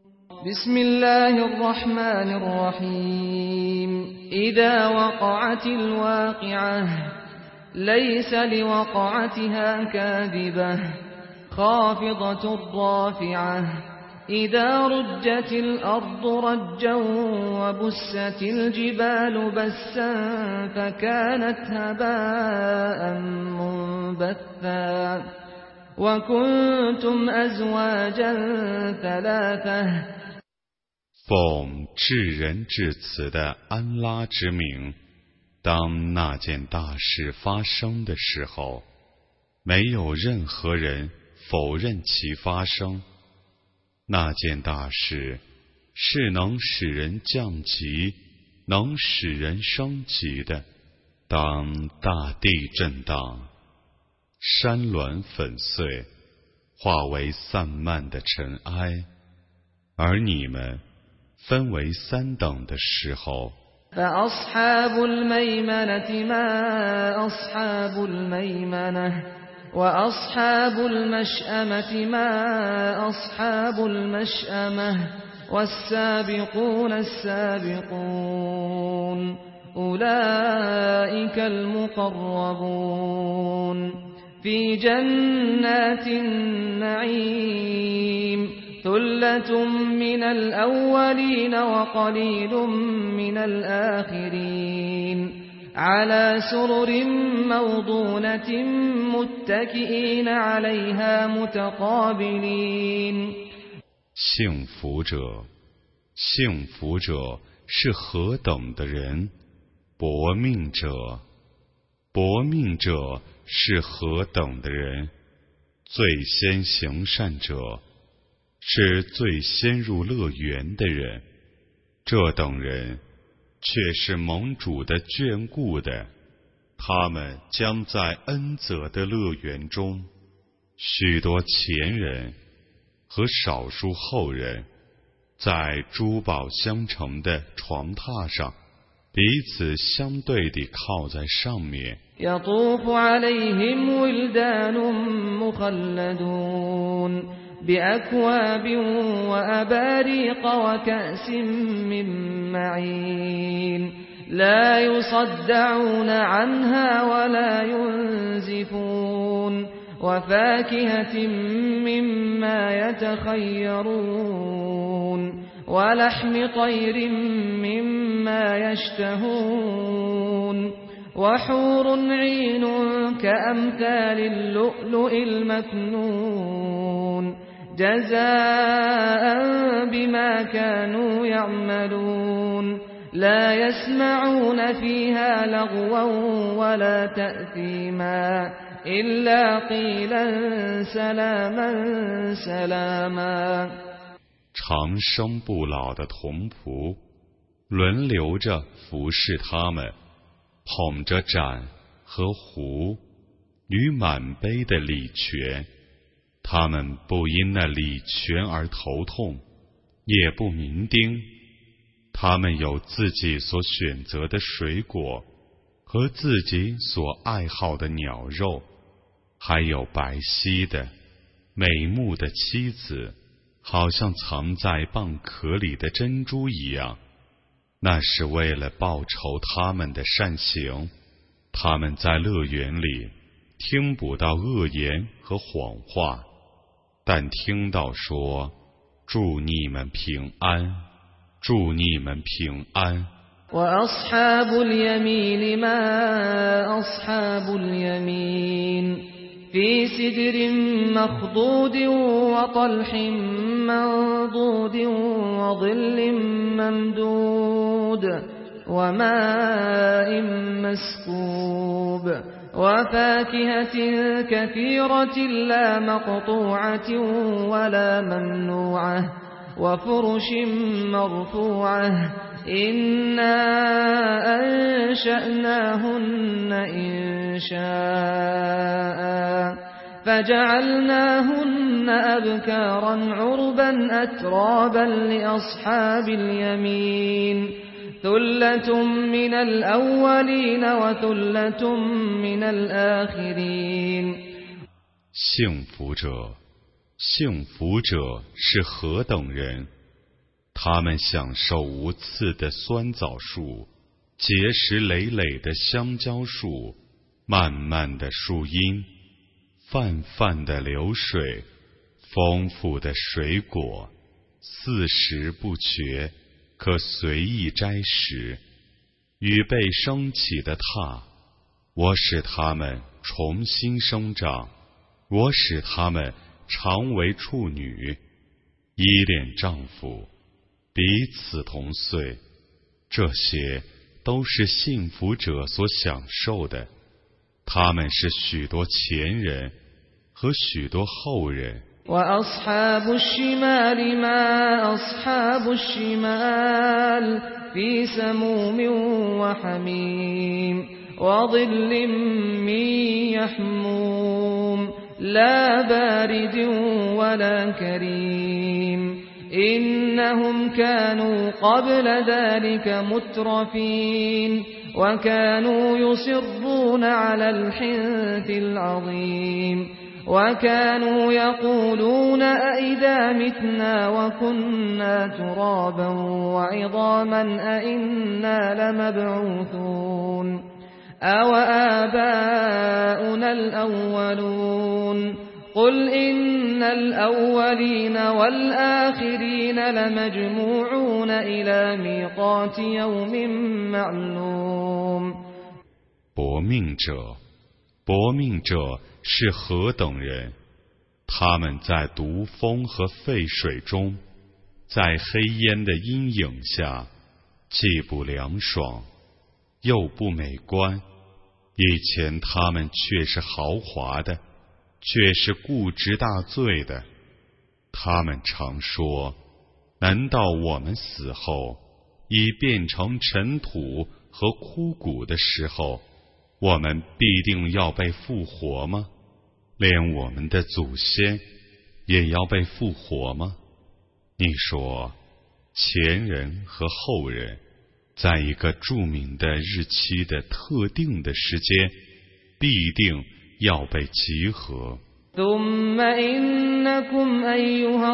بسم الله الرحمن الرحيم إذا وقعت الواقعة ليس لوقعتها كاذبة خافضة رافعة إذا رجت الأرض رجا وبست الجبال بسا فكانت هباء منبثا وكنتم أزواجا ثلاثة 奉至仁至慈的安拉之名，当那件大事发生的时候，没有任何人否认其发生。那件大事是能使人降级，能使人升级的。当大地震荡，山峦粉碎，化为散漫的尘埃，而你们分为三等的时候， فأصحاب الميمنة ما أصحاب الميمنة وأصحاب المشأمة ما أصحاب المشأمة والسابقون السابقون أولئك المقربون في جنات النعيم ثلة من الأولين وقليل من الآخرين على سرر موضونة متكئين عليها متقابلين 幸福者，幸福者是何等的人？薄命者，薄命者是何等的人？最先行善者是最先入乐园的人，这等人却是盟主的眷顾的，他们将在恩泽的乐园中，许多前人和少数后人在珠宝相承的床榻上彼此相对地靠在上面。 يطوف عليهم ولدان مخلدون بأكواب وأباريق وكأس من معين لا يصدعون عنها ولا ينزفون وفاكهة مما يتخيرون ولحم طير مما يشتهون وحور عين كأمثال اللؤلؤ المكنون جزاء بما كانوا يعملون لا يسمعون فيها لغوا ولا تأثيما إلا قيلا سلاما سلاما 长生不老的童仆轮流着服侍他们，捧着盏和壶与满杯的礼泉，他们不因那礼泉而头痛，也不酩酊。他们有自己所选择的水果和自己所爱好的鸟肉，还有白皙的美目的妻子，好像藏在蚌壳里的珍珠一样。那是为了报酬他们的善行。他们在乐园里听不到恶言和谎话，但听到说祝你们平安，祝你们平安。 وأصحاب اليمين ما أصحاب اليمين في سدر مخضود وطلح منضود وظل ممدود وماء مسكوب وفاكهة كثيرة لا مقطوعة ولا ممنوعة وفرش مرفوعة إنا أنشأناهن إنشاء فجعلناهن أبكارا عربا أترابا لأصحاب اليمين ثلة من الأولين وثلة من الآخرين 幸福者，幸福者是何等人？ 他们享受无刺的酸枣树，结实累累的香蕉树，漫漫的树荫，泛泛的流水，丰富的水果，四时不绝，可随意摘食。与被升起的榻，我使它们重新生长，我使它们常为处女，依恋丈夫，彼此同岁，这些都是幸福者所享受的。他们是许多前人和许多后人。 وأصحاب الشمال ما أصحاب الشمال في سموم وحميم وظل من يحموم لا بارد ولا كريم إنهم كانوا قبل ذلك مترفين وكانوا يصرون على الحنث العظيم وكانوا يقولون أئذا متنا وكنا ترابا وعظاما أئنا لمبعوثون أوآباؤنا الأولون قل إن الأولين والآخرين لمجموعون إلى ميقات يوم معلوم 薄命者是何等人？他们在毒风和沸水中，在黑烟的阴影下，既不凉爽，又不美观。以前他们却是豪华的，却是固执大罪的。他们常说：难道我们死后，已变成尘土和枯骨的时候，我们必定要被复活吗？连我们的祖先也要被复活吗？你说，前人和后人在一个著名的日期的特定的时间，必定要被集合。 ثم إنكم أيها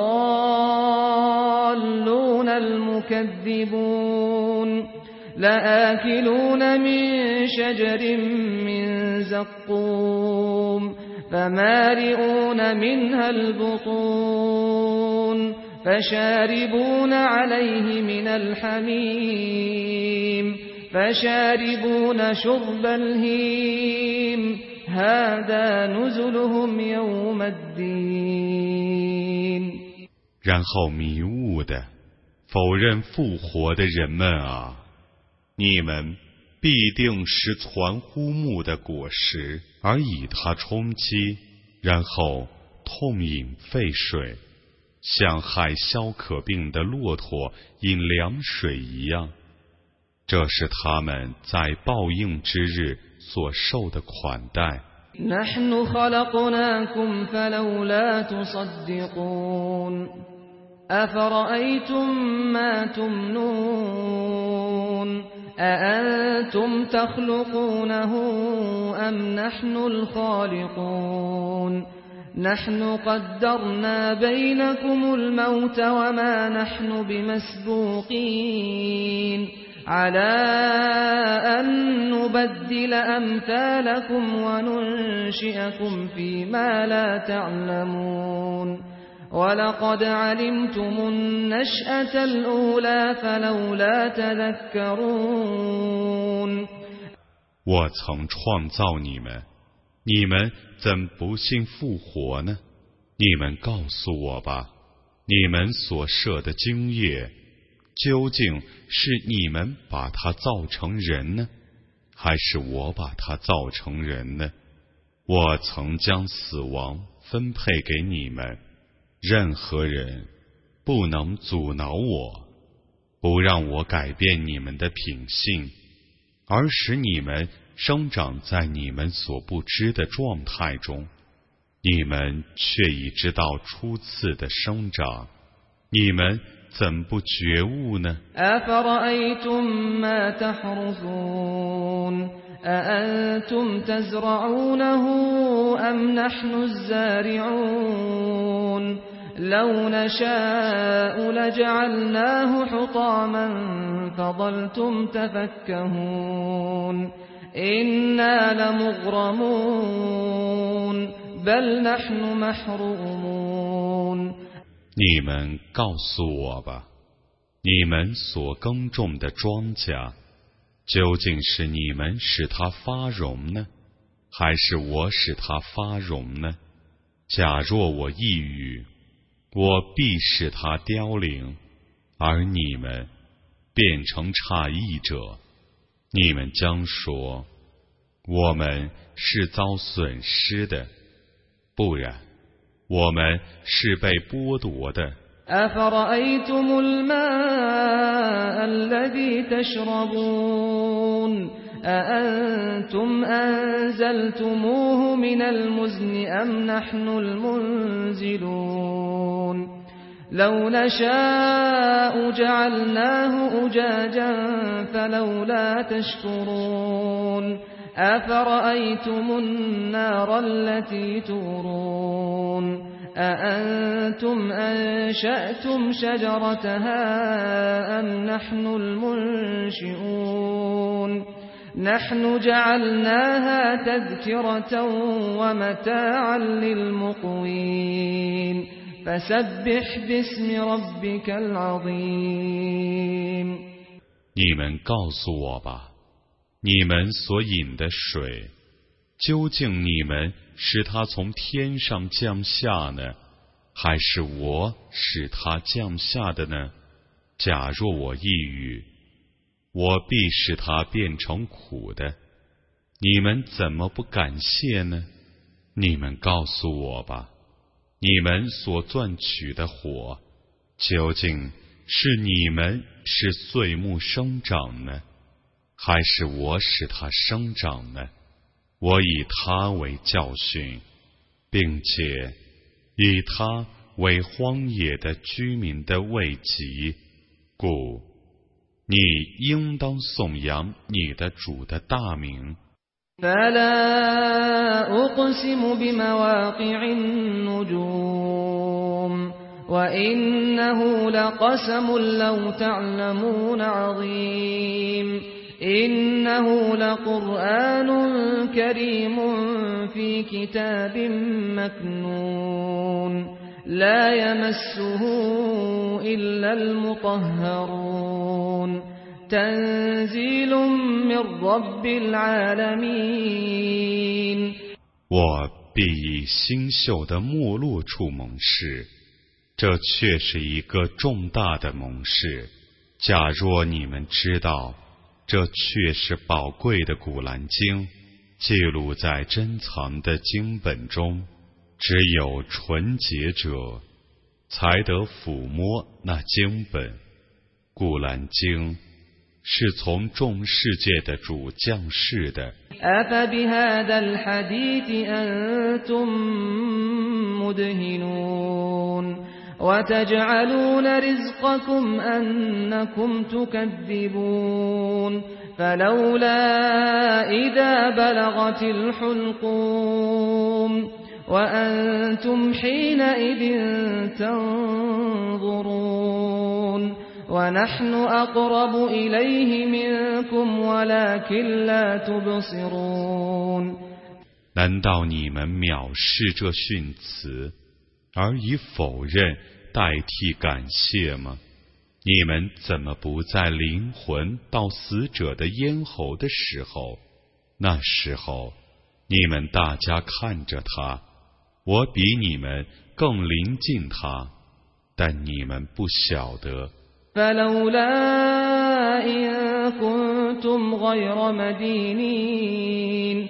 الضالون المكذبون لآكلون من شجر من زقوم فمالئون منها البطون فشاربون عليه من الحميم فشاربون شرب الهيم هذا نزلهم يوم الدين 然后迷雾的否认复活的人们啊，你们必定是传乎木的果实，而以它充饥，然后痛饮沸水，像害消渴病的骆驼饮凉水一样。这是他们在报应之日所受的款待。 نحن خلقناكم فلولا تصدقون أفرأيتم ما تمنون أأنتم تخلقونه أم نحن الخالقون نحن قدرنا بينكم الموت وما نحن بمسبوقين على أن نبدل أمثالكم وننشئكم فيما لا تعلمون ولقد علمتم النشأة الأولى فلولا تذكرون 我曾创造你们，你们怎不信复活呢？你们告诉我吧，你们所设的精液究竟是你们把它造成人呢，还是我把它造成人呢？我曾将死亡分配给你们，任何人不能阻挠我，不让我改变你们的品性，而使你们生长在你们所不知的状态中。你们却已知道初次的生长，你们怎不觉悟呢？ أفرأيتم ما تحرثون أأنتم تزرعونه أم نحن الزارعون لو نشاء لجعلناه حطاما فظلتم تفكهون إنا لمغرمون بل نحن محرومون 你们告诉我吧，你们所耕种的庄稼，究竟是你们使它发荣呢，还是我使它发荣呢？假若我抑郁，我必使它凋零，而你们变成诧异者。你们将说，我们是遭损失的，不然我们是被剥夺的。 أفرأيتم الماء الذي تشربون أأنتم أنزلتموه من المزن أم نحن المنزلون لو نشاء جعلناه أجاجا فلولا تشكرون أفرأيتم النار التي تورون أأنتم أنشأتم شجرتها أم نحن المنشئون نحن جعلناها تذكرة ومتاعا للمقوين فسبح باسم ربك العظيم 你们告诉我吧，你们所饮的水，究竟你们使它从天上降下呢，还是我使它降下的呢？假若我抑郁，我必使它变成苦的。你们怎么不感谢呢？你们告诉我吧，你们所钻取的火，究竟是你们使碎木生长呢，还是我使它生长呢？我以它为教训，并且以它为荒野的居民的慰藉，故你应当颂扬你的主的大名。 فلا أقسم بمواقع النجوم وإنه لقسم لو تعلمون عظيم إنه لقرآن كريم في كتاب مكنون لا يمسه إلا المطهرون تنزيل من رب العالمين 我必以星宿的没落处盟誓，这却是一个重大的盟誓。假若你们知道，这却是宝贵的古兰经，记录在珍藏的经本中，只有纯洁者才得抚摸那经本。古兰经是从众世界的主降世的。 أفبهذا الحديث أنتم مدهنون وتجعلون رزقكم أنكم تكذبون فلولا إذا بلغت الحلقوم وأنتم حينئذ تنظرون ونحن أقرب إليه منكم ولكن لا تبصرون 难道你们藐视这训词，而以否认代替感谢吗？你们怎么不在灵魂到死者的咽喉的时候，那时候你们大家看着他，我比你们更临近他，但你们不晓得。 فلولا إن كنتم غير مدينين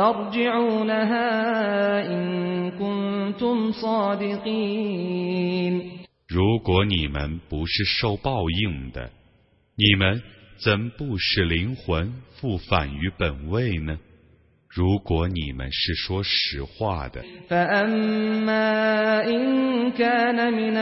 ترجعونها إن كنتم صادقين 如果你们不是受报应的，你们怎不使灵魂复返于本位呢？如果你们是说实话的。 فأما إن كان من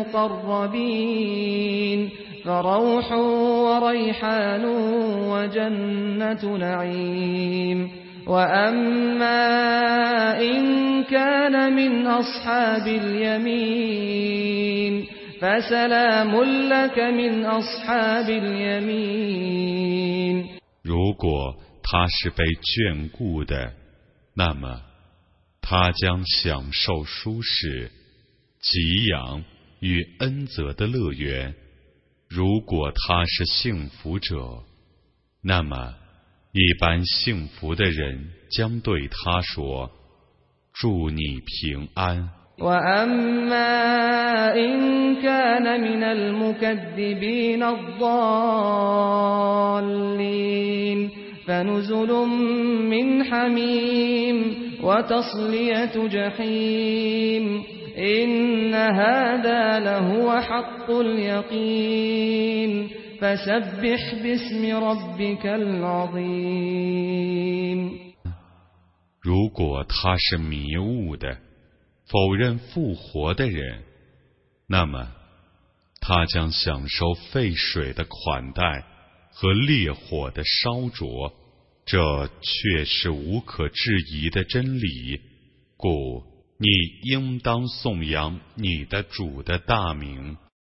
المقربين فروح وريحان وجنة نعيم وأما إن كان من أصحاب اليمين فسلام لك من أصحاب اليمين 如果他是被眷顾的，那么他将享受舒适、给养与恩泽的乐园。如果他是幸福者，那么一般幸福的人将对他说：祝你平安。 وأما إن كان من المكذبين الضالين فنزل من حميم وتصلية جحيم إن هذا لهو حق اليقين فسبح باسم ربك العظيم 如果他是迷雾的否认复活的人，那么他将享受沸水的款待和烈火的烧灼，这却是无可置疑的真理。故你应当颂扬你的主的大名。